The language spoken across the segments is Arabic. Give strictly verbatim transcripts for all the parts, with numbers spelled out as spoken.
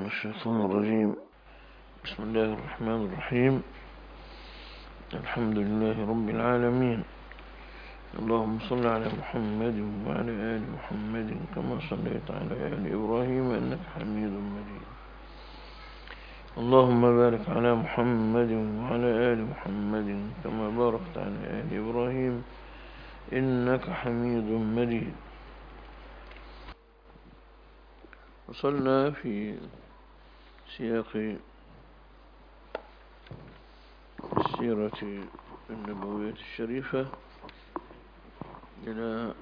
من الشيطان الرجيم. بسم الله الرحمن الرحيم. الحمد لله رب العالمين. اللهم صل على محمد وعلى آل محمد كما صليت على آل إبراهيم إنك حميد مجيد. اللهم بارك على محمد وعلى آل محمد كما باركت على آل إبراهيم إنك حميد مجيد. وصلنا في سياق السيرة النبوية الشريفة إلى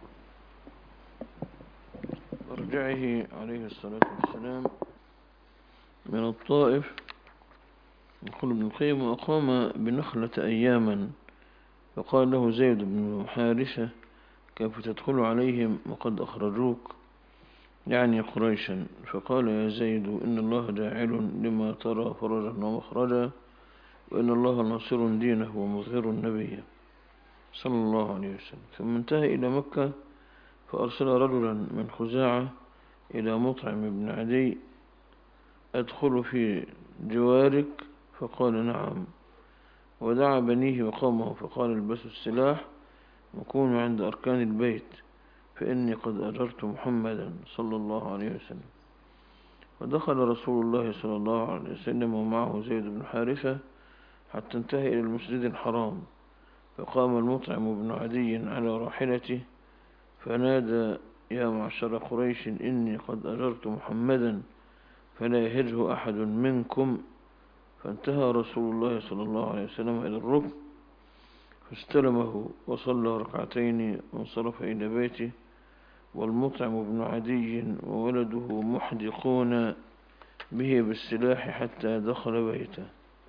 مرجعه عليه الصلاة والسلام من الطائف. يقول ابن القيم: وأقام بنخلة أياما فقال له زيد بن حارثة: كيف تدخل عليهم وقد أخرجوك؟ يعني قريشا. فقال: يا زيد، إن الله جاعل لما ترى فرجا ومخرجا، وإن الله ناصر دينه ومظهر نبيه صلى الله عليه وسلم. ثم انتهى إلى مكة فأرسل رجلا من خزاعة إلى مطعم بن عدي: أدخل في جوارك؟ فقال: نعم. ودعا بنيه وقومه فقال: البسوا السلاح وكونوا عند أركان البيت، فإني قد أجرت محمدا صلى الله عليه وسلم. ودخل رسول الله صلى الله عليه وسلم ومعه زيد بن حارثة حتى انتهى إلى المسجد الحرام. فقام المطعم بن عدي على راحلته فنادى: يا معشر قريش، إني قد أجرت محمدا فلا يهجه أحد منكم. فانتهى رسول الله صلى الله عليه وسلم إلى الركن فاستلمه وصلى ركعتين وانصرف إلى بيته، والمطعم بن عدي وولده محدقون به بالسلاح حتى دخل بيته.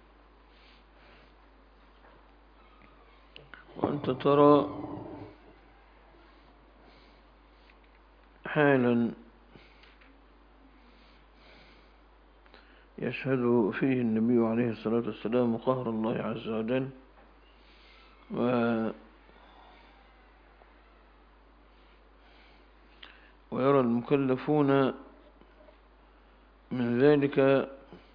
وأنت ترى حالا يشهد فيه النبي عليه الصلاة والسلام قهر الله عز وجل، و ويرى المكلفون من ذلك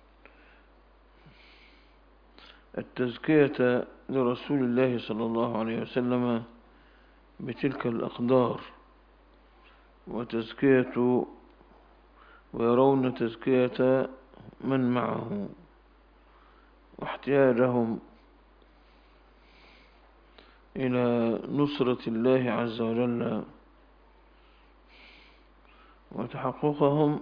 التزكية لرسول الله صلى الله عليه وسلم بتلك الأقدار، وتزكية ويرون تزكية من معه واحتياجهم إلى نصرة الله عز وجل وتحققهم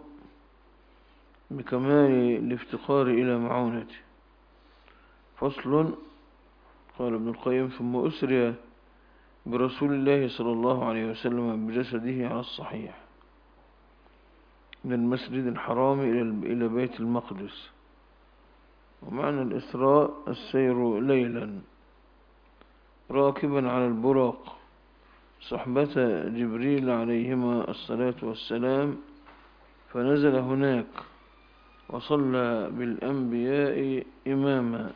بكمال الافتقار إلى معونته. فصل. قال ابن القيم: ثم أسري برسول الله صلى الله عليه وسلم بجسده على الصحيح من المسجد الحرام إلى بيت المقدس. ومعنى الإسراء السير ليلا راكبا على البراق صحبة جبريل عليهما الصلاة والسلام، فنزل هناك وصلى بالأنبياء إماما،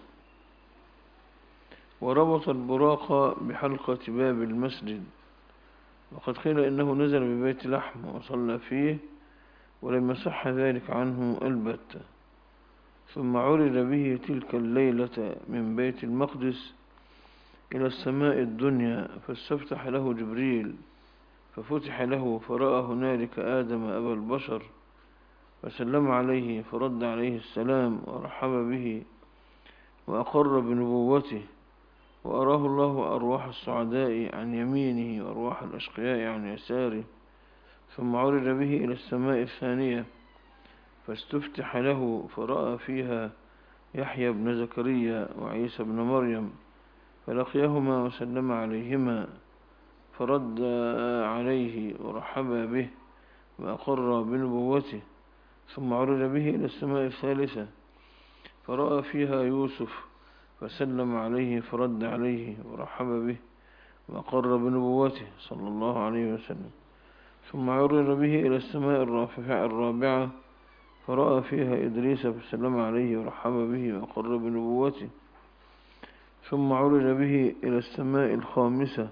وربط البراق بحلقة باب المسجد. وقد قيل إنه نزل ببيت لحم وصلى فيه، ولم يصح ذلك عنه البتة. ثم عرج به تلك الليلة من بيت المقدس إلى السماء الدنيا، فاستفتح له جبريل ففتح له، فرأى هنالك آدم أبا البشر فسلم عليه فرد عليه السلام ورحب به وأقر بنبوته، وأراه الله أرواح السعداء عن يمينه وأرواح الأشقياء عن يساره. ثم عرج به إلى السماء الثانية فاستفتح له، فرأى فيها يحيى بن زكريا وعيسى بن مريم، فلقيهما وسلم عليهما فرد عليه ورحب به وأقر بنبوته. ثم عرج به إلى السماء الثالثة فرأى فيها يوسف فسلم عليه فرد عليه ورحب به وأقر بنبوته صلى الله عليه وسلم. ثم عرج به إلى السماء الرابعة فرأى فيها إدريس فسلم عليه ورحب به وأقر بنبوته. ثم عرج به إلى السماء الخامسة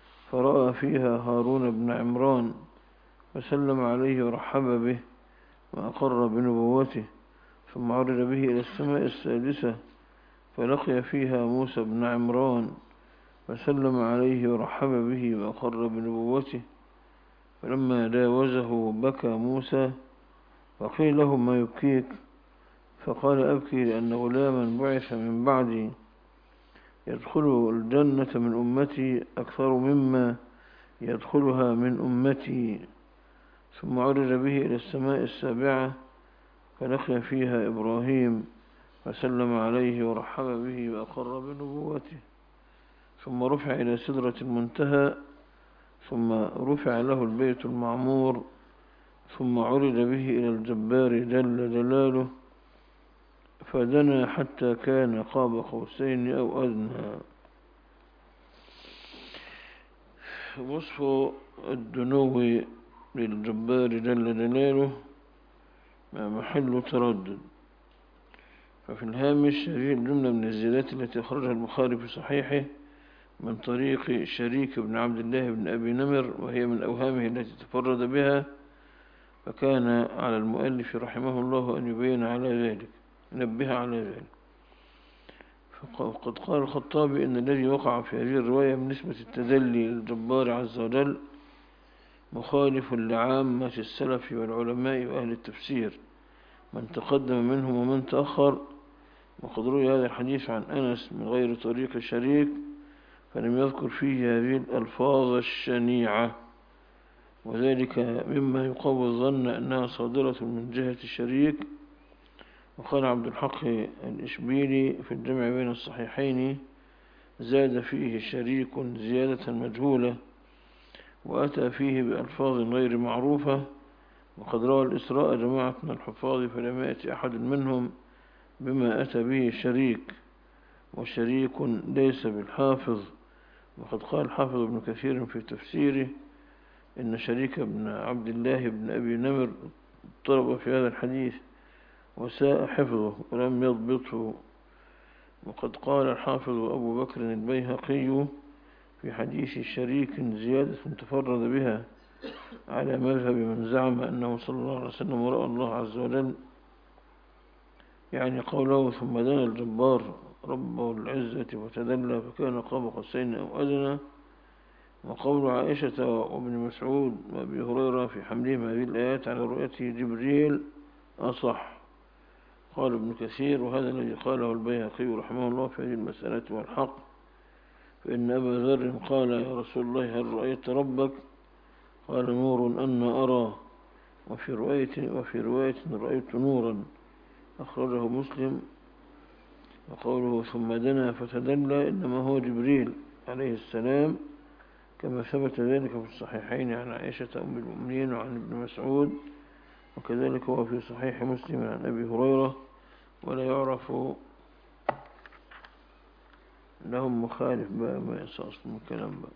فرأى فيها هارون بن عمران فسلم عليه ورحب به وأقر بنبوته، ثم عرج به إلى السماء السادسة فلقي فيها موسى بن عمران فسلم عليه ورحب به وأقر بنبوته، فلما جاوزه بكى موسى وقيل له ما يبكيك؟ فقال أبكي لأن غلاما بعث من بعدي يدخل الجنة من أمتي أكثر مما يدخلها من أمتي. ثم عرج به إلى السماء السابعة فلقي فيها إبراهيم فسلم عليه ورحب به وأقر بنبوته، ثم رفع إلى سدرة المنتهى، ثم رفع له البيت المعمور، ثم عرج به إلى الجبار جل جلاله فدنا حتى كان قاب قوسين أو أدنى. وصف الدنو للجبار جل جلاله محل تردد. ففي الهامش هذه الجملة من الزيادات التي أخرجها البخاري في صحيحه من طريق شريك بن عبد الله بن أبي نمر، وهي من أوهامه التي تفرد بها، فكان على المؤلف رحمه الله أن يبين على ذلك، ينبه على ذلك. فقد قال الخطابي إن الذي وقع في هذه الرواية من نسبة التدلي للجبار عز وجل مخالف لعامة السلف والعلماء وأهل التفسير من تقدم منهم ومن تأخر. وقد روي هذا الحديث عن أنس من غير طريق شريك فلم يذكر فيه هذه الألفاظ الشنيعة، وذلك مما يقوي الظن أنها صادرة من جهة الشريك. وقال عبد الحق الإشبيلي في الجمع بين الصحيحين زاد فيه شريك زيادة مجهولة وأتى فيه بألفاظ غير معروفة. وقد روى الإسراء جماعة من الحفاظ فلم يأتي أحد منهم بما أتى به شريك، وشريك ليس بالحافظ. وقد قال الحافظ ابن كثير في تفسيره إن شريك بن عبد الله بن أبي نمر اضطرب في هذا الحديث وساء حفظه ولم يضبطه. وقد قال الحافظ أبو بكر البيهقي في حديث شريك زيادة تفرد بها على مذهب من زعم أنه صلى الله عليه وسلم رأى الله عز وجل، يعني قوله ثم دنا الجبار ربه العزة وتدلى فكان قاب قوسين أو أدنى. وقول عائشة وابن مسعود وابي هريرة في حملهم هذه الآيات على رؤيته جبريل أصح. قال ابن كثير وهذا الذي قاله البيهقي رحمه الله في هذه المسألة والحق، فإن أبا ذر قال يا رسول الله هل رأيت ربك؟ قال نور أن أرى، وفي رواية, وفي رواية رأيت نورا، أخرجه مسلم. وقوله ثم دنا فتدلى إنما هو جبريل عليه السلام كما ثبت ذلك في الصحيحين عن عائشة أم المؤمنين وعن ابن مسعود، وكذلك هو في صحيح مسلم عن أبي هريرة، ولا يعرف لهم مخالف بقى ما يصاص من الكلام بقى.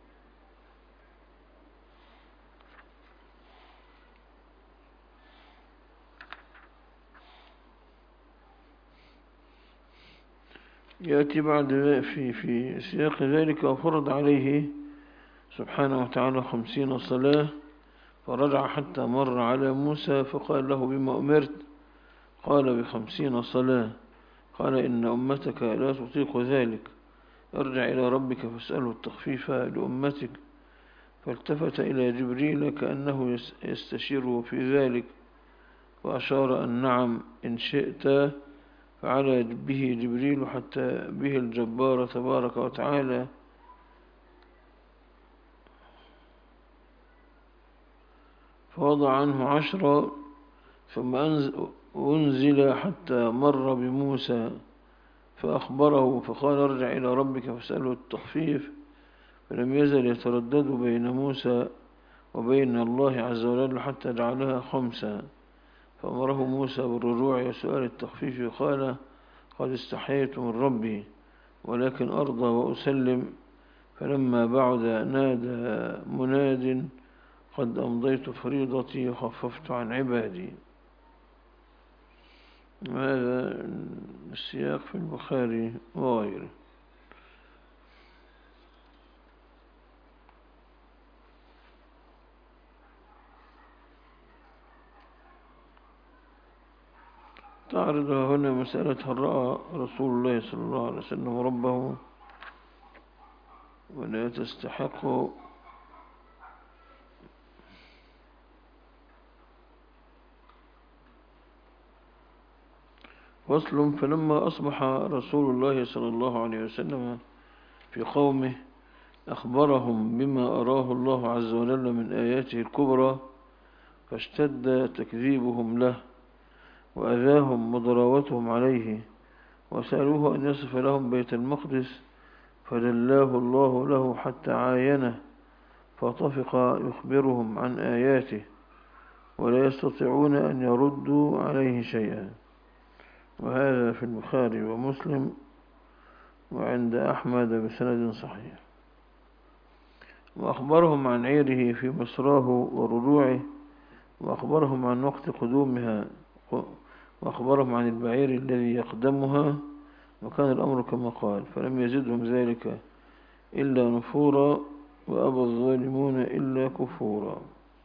يأتي بعد في في سياق ذلك وفرض عليه سبحانه وتعالى خمسين صلاة، فرجع حتى مر على موسى فقال له بما أمرت؟ قال بخمسين صلاة. قال إن أمتك لا تطيق ذلك، ارجع إلى ربك فاسأله التخفيف لأمتك. فالتفت إلى جبريل كأنه يستشيره في ذلك وأشار أن نعم إن شئت، فعلى به جبريل حتى به الجبار تبارك وتعالى فوضع عنه عشرة، ثم أنزل حتى مر بموسى فأخبره فقال ارجع إلى ربك فاسأله التخفيف، فلم يزل يتردد بين موسى وبين الله عز وجل حتى جعلها خمسة، فأمره موسى بالرجوع وسؤال التخفيف قال قد استحييت من ربي ولكن أرضى وأسلم. فلما بعد نادى مناد قد أمضيت فريضتي وخففت عن عبادي. هذا السياق في البخاري وغيره. تعرض هنا مسألة هل رأى رسول الله صلى الله عليه وسلم ربه ولا تستحق فصل. فلما أصبح رسول الله صلى الله عليه وسلم في قومه أخبرهم بما أراه الله عز وجل من آياته الكبرى، فاشتد تكذيبهم له وأذاهم وضراوتهم عليه، وسألوه أن يصف لهم بيت المقدس، فدلاه الله له حتى عاينه، فطفق يخبرهم عن آياته ولا يستطيعون أن يردوا عليه شيئا. وهذا في البخاري ومسلم وعند أحمد بسند صحيح. وأخبرهم عن عيره في مصراه ورجوعه، وأخبرهم عن وقت قدومها، وأخبرهم عن البعير الذي يقدمها، وكان الأمر كما قال، فلم يزدهم ذلك إلا نفورا، وأبى الظالمون إلا كفورا.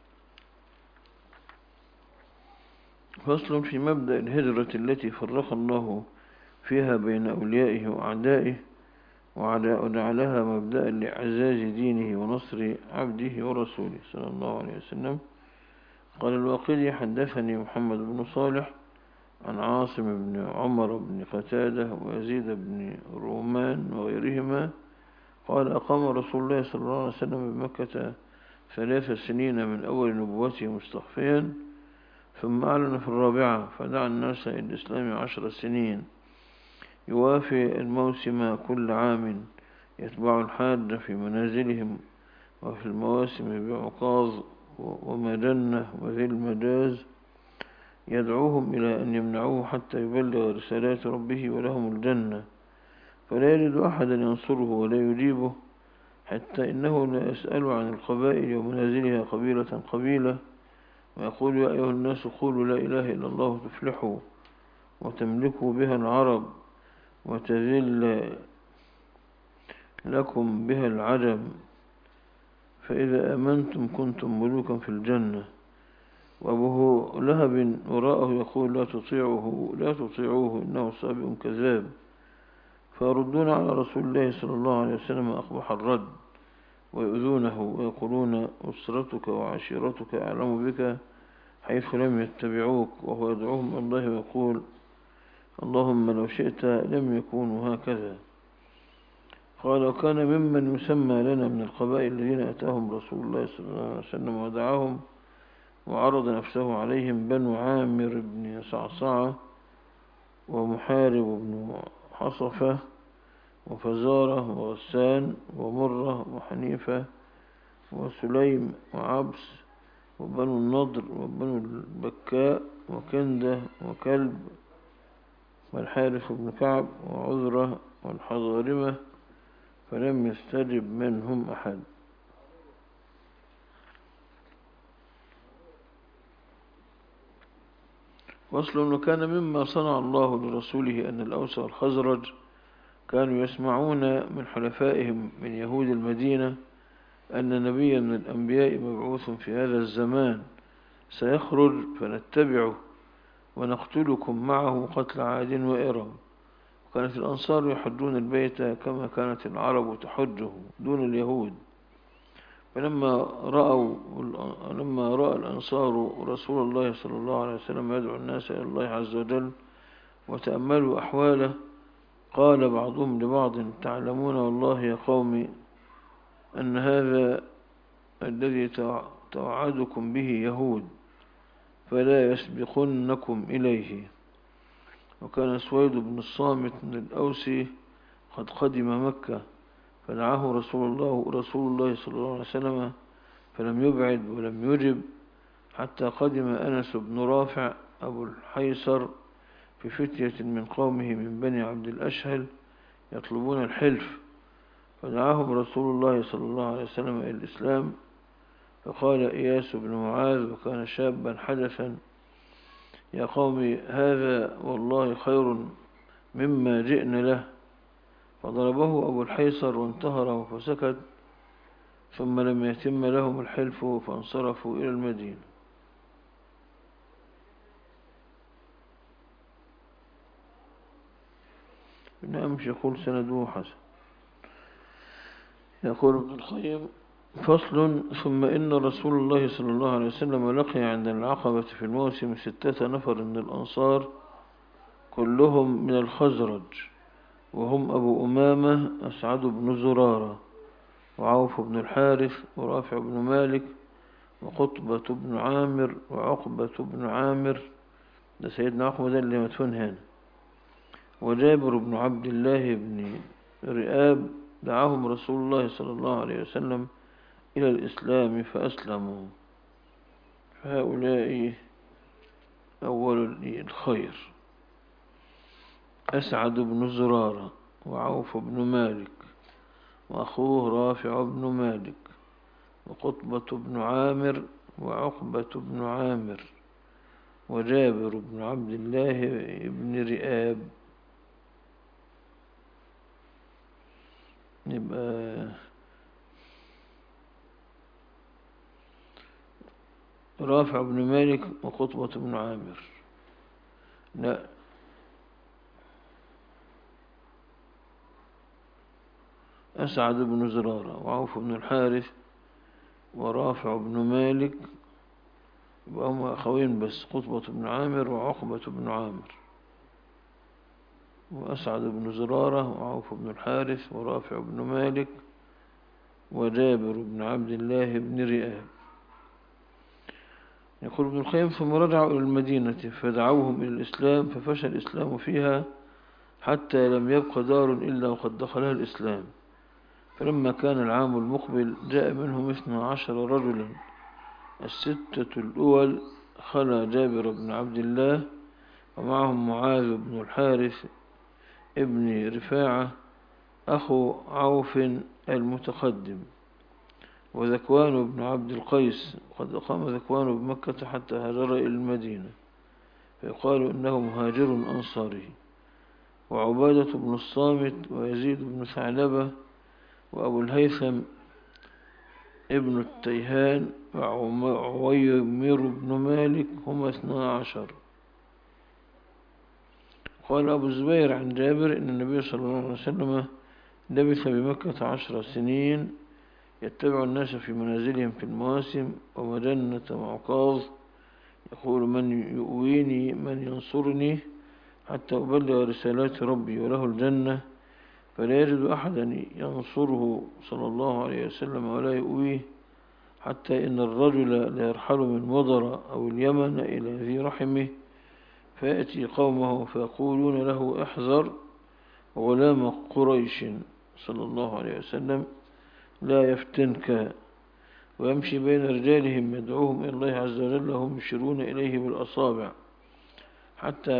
فصل في مبدأ الهجرة التي فرق الله فيها بين أوليائه وأعدائه، وجعلها مبدأ لإعزاز دينه ونصر عبده ورسوله صلى الله عليه وسلم. قال الواقدي حدثني محمد بن صالح عن عاصم بن عمر بن قتادة ويزيد بن رومان وغيرهما قال أقام رسول الله صلى الله عليه وسلم بمكة ثلاث سنين من أول نبوته مستخفيا، ثم أعلن في الرابعة فدعا الناس إلى الإسلام عشر سنين، يوافي الموسم كل عام، يتبع الحاج في منازلهم وفي المواسم بعقاظ ومدنة وذي المجاز، يدعوهم إلى أن يمنعوه حتى يبلغ رسالات ربه ولهم الجنة، فلا يجد أحدا ينصره ولا يجيبه، حتى إنه لا يسأل عن القبائل ومنازلها قبيلة قبيلة، ويقول يا أيها الناس قولوا لا إله إلا الله تفلحوا وتملكوا بها العرب وتذل لكم بها العجم، فإذا آمنتم كنتم ملوكا في الجنة. وأبو لهب وراءه يقول لا تطيعوه لا تطيعوه إنه سابق كذاب، فيردون على رسول الله صلى الله عليه وسلم أقبح الرد، ويؤذونه ويقولون أسرتك وعشيرتك أعلم بك حيث لم يتبعوك، وهو يدعوهم الله ويقول اللهم لو شئت لم يكونوا هكذا. قال وكان ممن يسمى لنا من القبائل الذين أتاهم رسول الله صلى الله عليه وسلم ودعاهم وعرض نفسه عليهم بنو عامر بن صعصعة ومحارب بن حصفة وفزارة وغسان ومرة وحنيفة وسليم وعبس وبنو النضر وبنو البكاء وكندة وكلب والحارث بن كعب وعذرة والحضارمة، فلم يستجب منهم أحد. وصل وكان مما صنع الله لرسوله أن الأوس والخزرج كانوا يسمعون من حلفائهم من يهود المدينة أن نبيا من الأنبياء مبعوث في هذا الزمان سيخرج فنتبعه ونقتلكم معه قتل عاد وإرم. وكانت الأنصار يحجون البيت كما كانت العرب تحجه دون اليهود. فلما رأوا لما رأى الأنصار رسول الله صلى الله عليه وسلم يدعو الناس إلى الله عز وجل وتأملوا أحواله، قال بعضهم لبعض تعلمون والله يا قوم أن هذا الذي توعدكم به يهود، فلا يسبقنكم إليه. وكان سويد بن الصامت من الأوسي قد قدم مكة، فدعاه رسول الله رسول الله صلى الله عليه وسلم فلم يبعد ولم يجب، حتى قدم أنس بن رافع أبو الحيصر في فتية من قومه من بني عبد الأشهل يطلبون الحلف، فدعاهم رسول الله صلى الله عليه وسلم إلى الإسلام، فقال إياس بن معاذ وكان شابا حدثا يا قوم هذا والله خير مما جئنا له، فضربه أبو الحيصر وانتهره فسكت، ثم لم يتم لهم الحلف فانصرفوا إلى المدينة. نعمش يقول سنده حسن. يقول ابن القيم: فصل. ثم إن رسول الله صلى الله عليه وسلم لقي عند العقبة في الموسم ستة نفر من الأنصار كلهم من الخزرج، وهم أبو أمامة أسعد بن زرارة وعوف بن الحارث ورافع بن مالك وقطبة بن عامر وعقبة بن عامر، ده سيدنا عقبة ده اللي مدفون هنا، وجابر بن عبد الله بن رئاب. دعاهم رسول الله صلى الله عليه وسلم إلى الإسلام فأسلموا، فهؤلاء أول الخير: أسعد بن زرارة وعوف بن مالك وأخوه رافع بن مالك وقطبة بن عامر وعقبة بن عامر وجابر بن عبد الله بن رئاب. يبقى رافع بن مالك وقطبة بن عامر، لا أسعد بن زرارة وعوف بن الحارث ورافع بن مالك، يبقى هم أخوين بس، قطبة بن عامر وعقبة بن عامر، وأسعد بن زرارة وعوف بن الحارث ورافع بن مالك وجابر بن عبد الله بن رئاب. يقول ابن القيم: ثم رجعوا إلى المدينة فدعوهم إلى الإسلام ففشى الإسلام فيها حتى لم يبق دار إلا وقد دخلها الإسلام. فلما كان العام المقبل جاء منهم اثنى عشر رجلا، الستة الأول خلا جابر بن عبد الله ومعهم معاذ بن الحارث ابن رفاعة أخو عوف المتقدم، وذكوان بن عبد القيس، وقد أقام ذكوان بمكة حتى هاجر إلى المدينة، فيقال إنه مهاجر أنصاري، وعبادة بن الصامت ويزيد بن ثعلبة وأبو الهيثم ابن التيهان وعويمر بن مالك هم اثنا عشر. قال أبو الزبير عن جابر إن النبي صلى الله عليه وسلم لبث بمكة عشر سنين يتبع الناس في منازلهم في المواسم ومجنة معقاظ، يقول: من يؤويني من ينصرني حتى أبلغ رسالات ربي وله الجنة، فلا يجد أحدا ينصره صلى الله عليه وسلم ولا يؤويه، حتى إن الرجل ليرحل من مضر أو اليمن إلى ذي رحمه فيأتي قومه فيقولون له: احذر غلام قريش صلى الله عليه وسلم لا يفتنك، ويمشي بين رجالهم يدعوهم إلى الله عز وجل وهم يشيرون إليه بالأصابع، حتى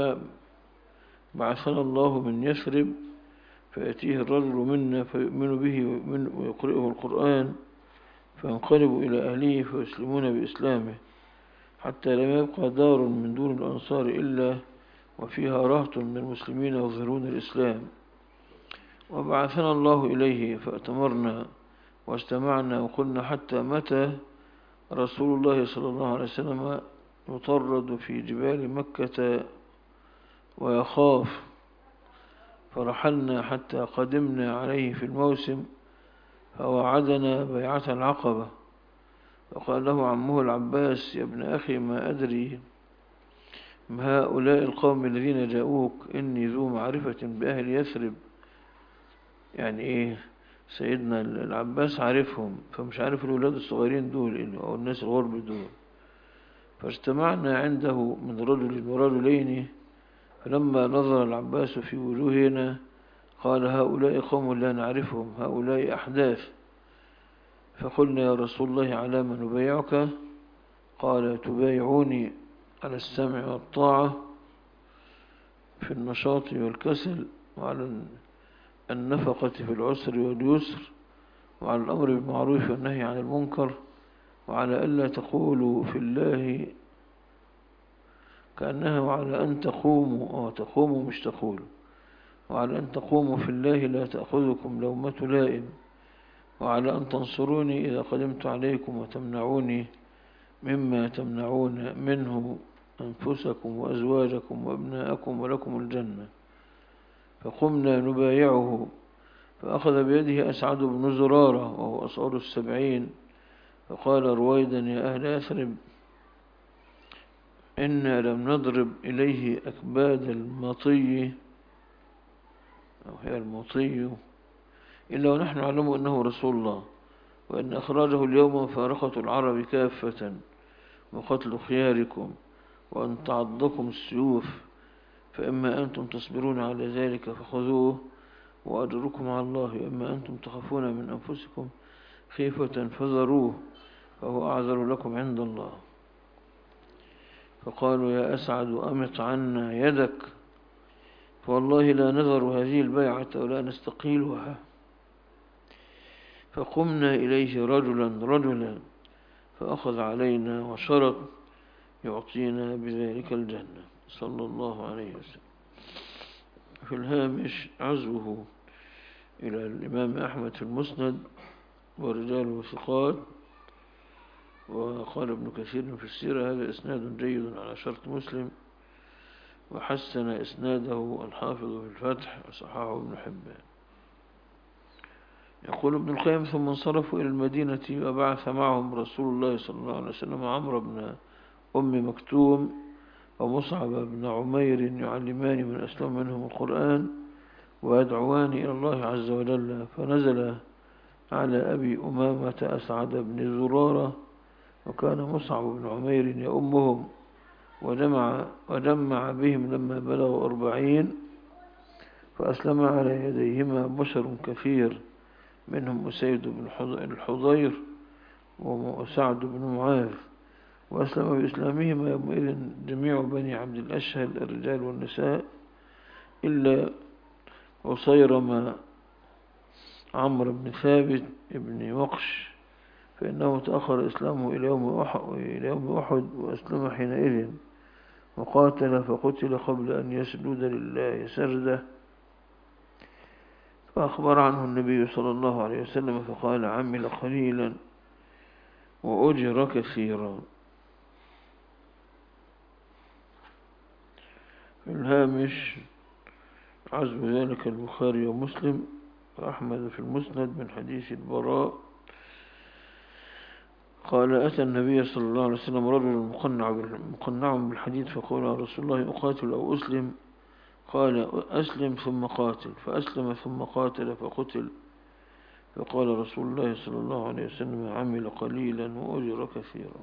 بعثنا الله من يثرب فيأتيه الرجل منا فيؤمن به ويقرئه القرآن فينقلب إلى أهله فيسلمون بإسلامه، حتى لم يبقى دار من دون الأنصار إلا وفيها رهط من المسلمين يظهرون الإسلام. وبعثنا الله إليه فأتمرنا واجتمعنا وقلنا: حتى متى رسول الله صلى الله عليه وسلم يطرد في جبال مكة ويخاف؟ فرحلنا حتى قدمنا عليه في الموسم فوعدنا بيعة العقبة، فقال له عمه العباس: يا ابن أخي، ما أدري ما هؤلاء القوم الذين جاءوك، إني ذو معرفة بأهل يثرب. يعني إيه؟ سيدنا العباس عارفهم، فمش عارف الولاد الصغيرين دول أو الناس الغرب دول. فاجتمعنا عنده من رجل ورجلين، فلما نظر العباس في وجوهنا قال: هؤلاء قوم لا نعرفهم، هؤلاء أحداث. فقلنا: يا رسول الله، على ما نبايعك؟ قال: تبايعوني على السمع والطاعة في النشاط والكسل، وعلى النفقة في العسر واليسر، وعلى الأمر بالمعروف والنهي عن المنكر، وعلى ألا تقولوا في الله كأنها، وعلى أن تقوموا أو تقوموا مش تقولوا، وعلى أن تقوموا في الله لا تأخذكم لومة لائم، وعلى أن تنصروني إذا قدمت عليكم وتمنعوني مما تمنعون منه أنفسكم وأزواجكم وأبناءكم ولكم الجنة. فقمنا نبايعه، فأخذ بيده أسعد بن زرارة وهو أصغر السبعين، فقال رويدا يا أهل يثرب إنا لم نضرب إليه أكباد المطي أو هي المطي إلا ونحن نعلم أنه رسول الله، وأن أخراجه اليوم مفارقة العرب كافة وقتل خياركم وأن تعضكم السيوف، فإما أنتم تصبرون على ذلك فخذوه وأجركم على الله، وإما أنتم تخافون من أنفسكم خيفة فذروه فهو أعذر لكم عند الله. فقالوا يا أسعد أمط عنا يدك، فوالله لا نذر هذه البيعة ولا نستقيلها. فقمنا إليه رجلا رجلا فأخذ علينا وشرط يعطينا بذلك الجنة صلى الله عليه وسلم. في الهامش عزوه إلى الإمام أحمد في المسند ورجاله ثقات. وقال ابن كثير في السيرة هذا إسناد جيد على شرط مسلم، وحسن إسناده الحافظ في الفتح وصححه ابن حبان. يقول ابن القيم ثم انصرفوا إلى المدينة وبعث معهم رسول الله صلى الله عليه وسلم عمرو بن أم مكتوم ومصعب بن عمير يعلمان من أسلم منهم القرآن ويدعوان إلى الله عز وجل. فنزل على أبي أمامة أسعد بن زرارة، وكان مصعب بن عمير يؤمهم، وجمع, وجمع بهم لما بلغوا أربعين، فأسلم على يديهما بشر كثير منهم أسيد بن الحضير وسعد بن معاذ، وأسلم بإسلامهما يومئذ جميع بني عبد الأشهل الرجال والنساء إلا عصيرم عمرو بن ثابت بن وقش، فإنه تأخر إسلامه إلى يوم أحد, إلى يوم أحد وأسلم حينئذ وقاتل فقتل قبل أن يسجد لله سجدة. فأخبر عنه النبي صلى الله عليه وسلم فقال عمل قليلا وأجر كثيرا. في الهامش عزو ذلك البخاري ومسلم وأحمد في المسند من حديث البراء قال أتى النبي صلى الله عليه وسلم رجل مقنع بالحديد فقال يا رسول الله أقاتل أو أسلم؟ قال أسلم ثم قاتل، فأسلم ثم قاتل فقتل. فقال رسول الله صلى الله عليه وسلم عمل قليلا وأجر كثيرا.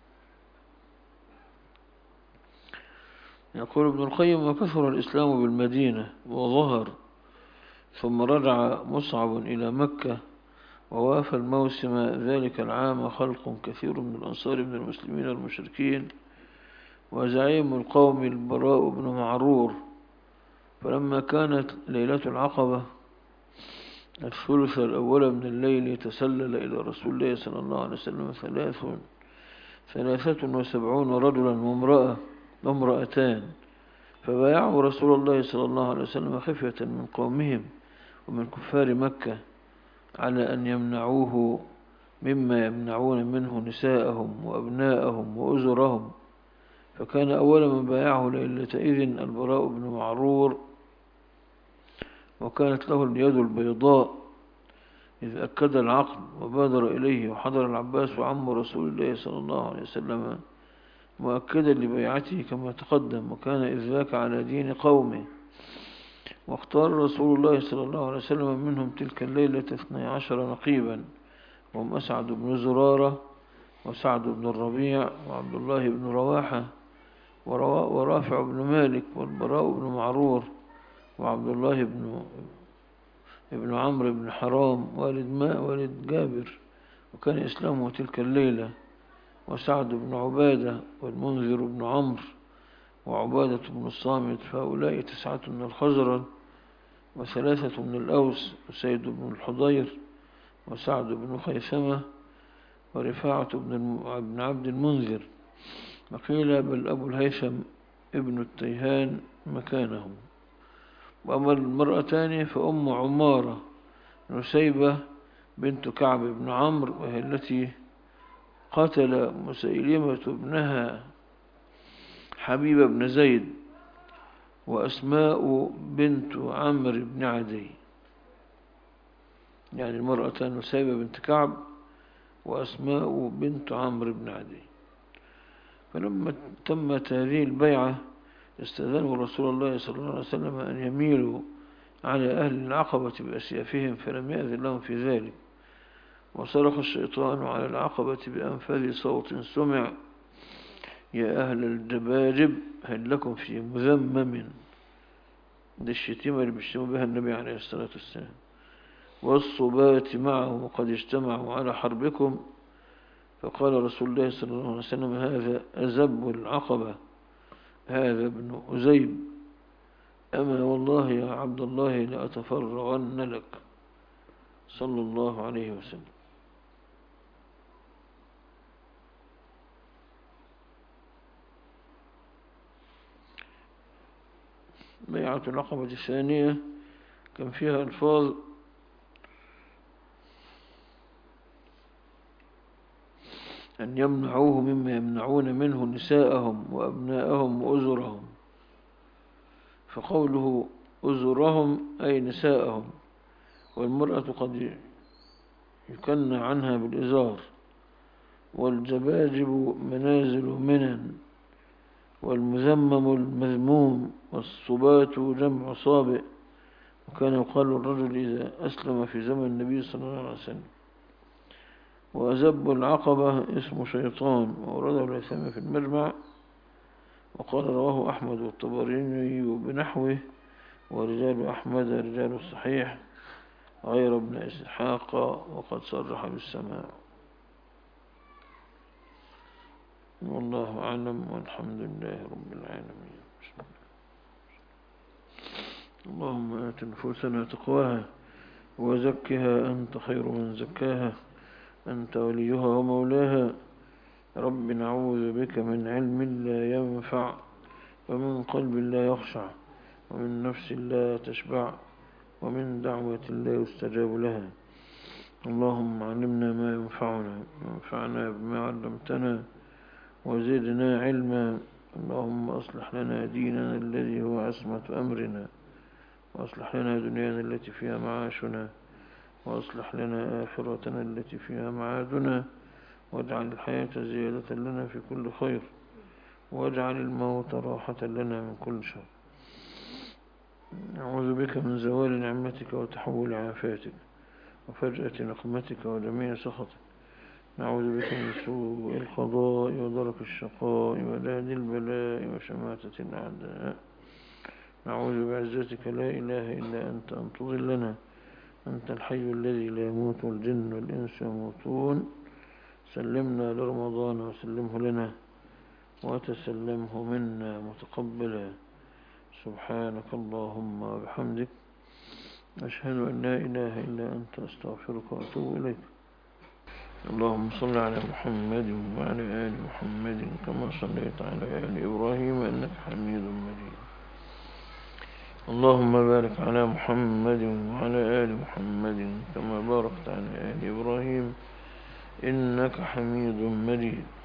يقول ابن القيم وكثر الإسلام بالمدينة وظهر، ثم رجع مصعب إلى مكة ووافى الموسم ذلك العام خلق كثير من الأنصار من المسلمين والمشركين، وزعيم القوم البراء بن معرور. فلما كانت ليلة العقبة الثلث الأول من الليل تسلل إلى رسول الله صلى الله عليه وسلم ثلاث ثلاثة وسبعون رجلا وامرأة وامرأتان، فبايعوا رسول الله صلى الله عليه وسلم خفية من قومهم ومن كفار مكة على أن يمنعوه مما يمنعون منه نساءهم وأبناءهم وأزرهم. فكان أول من بايعه ليلتئذ البراء بن معرور، وكانت له اليد البيضاء إذ أكد العقد وبادر إليه، وحضر العباس وعم رسول الله صلى الله عليه وسلم مؤكدا لبيعته كما تقدم، وكان إذ ذاك على دين قومه. واختار رسول الله صلى الله عليه وسلم منهم تلك الليلة اثني عشر نقيبا، وهم أسعد بن زرارة وسعد بن الربيع وعبد الله بن رواحة ورافع بن مالك والبراء بن معرور وعبد الله بن ابن عمرو بن حرام والد ماء والد جابر، وكان إسلامه تلك الليلة، وسعد بن عبادة والمنذر بن عمرو وعبادة بن الصامت، فهؤلاء تسعة من الخزرج وثلاثة من الأوس، وسيد بن الحضير وسعد بن خيثمة ورفاعة بن عبد المنذر، وقيل بل أبو الهيثم ابن التيهان مكانهم. وأما المرأتان فأم عمارة نسيبة بنت كعب بن عمرو، وهي التي قتل مسيلمة ابنها حبيب بن زيد، وأسماء بنت عمرو بن عدي، يعني المرأة نسيبة بنت كعب وأسماء بنت عمرو بن عدي. فلما تمت هذه البيعة استأذنوا رسول الله صلى الله عليه وسلم أن يميلوا على أهل العقبة بأسيافهم، فلم يأذن لهم في ذلك. وصرخ الشيطان على العقبة بأنفذ صوت سمع: يا أهل الجباجب هل لكم في مذمم. دي الشتيمة اللي بيشتموا بها النبي عليه الصلاة والسلام. والصبات معه قد اجتمعوا على حربكم. فقال رسول الله صلى الله عليه وسلم: هذا أزب العقبة، هذا ابن أزيب، أما والله يا عبد الله لأتفرغن لك، صلى الله عليه وسلم. بيعة العقبة الثانية كان فيها ألفاظ أن يمنعوه مما يمنعون منه نساءهم وأبناءهم وأزرهم. فقوله أزرهم أي نساءهم، والمرأة قد يكنى عنها بالإزار. والجباجب منازل منن، والمذمم المذموم، والصبات جمع صابئ. وكان يقال الرجل إذا أسلم في زمن النبي صلى الله عليه وسلم. وأزب العقبة اسم شيطان، وأورده الهيثمي في المجمع، وقال رواه أحمد والطبراني بنحوه، ورجال أحمد رجال الصحيح غير ابن إسحاق، وقد صرح بالسماع. والله أعلم، والحمد لله رب العالمين. اللهم آت نفوسنا تقواها وزكها أنت خير من زكاها، أنت وليها ومولاها. رب نعوذ بك من علم لا ينفع، ومن قلب لا يخشع، ومن نفس لا تشبع، ومن دعوة لا يستجاب لها. اللهم علمنا ما ينفعنا، وانفعنا بما علمتنا، وزدنا علما. اللهم أصلح لنا ديننا الذي هو عصمة أمرنا، وأصلح لنا دنيانا التي فيها معاشنا، وأصلح لنا آخرتنا التي فيها معادنا، واجعل الحياة زيادة لنا في كل خير، واجعل الموت راحة لنا من كل شر. نعوذ بك من زوال نعمتك وتحول عافاتك وفجأة نقمتك وجميع سخطك. نعوذ بك من سوء القضاء ودرك الشقاء ولاد البلاء وشماتة الأعداء. نعوذ بعزتك لا إله إلا أنت أن تضلنا. أنت الحي الذي لا يموت، والجن والإنس يموتون. سلمنا لرمضان وسلمه لنا، وتسلمه منا متقبلا. سبحانك اللهم وبحمدك، أشهد أن لا إله إلا أنت، أستغفرك وأتوب إليك. اللهم صل على محمد وعلى آل محمد كما صليت على آل إبراهيم إنك حميد مجيد. اللهم بارك على محمد وعلى آل محمد كما باركت على آل إبراهيم إنك حميد مجيد.